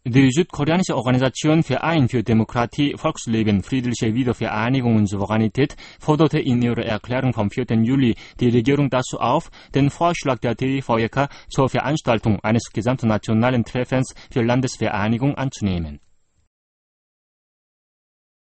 Die südkoreanische Organisation Verein für Demokratie, Volksleben, friedliche Wiedervereinigung und Souveränität forderte in ihrer Erklärung vom 4. Juli die Regierung dazu auf, den Vorschlag der DVK zur Veranstaltung eines gesamtnationalen Treffens für Landesvereinigung anzunehmen.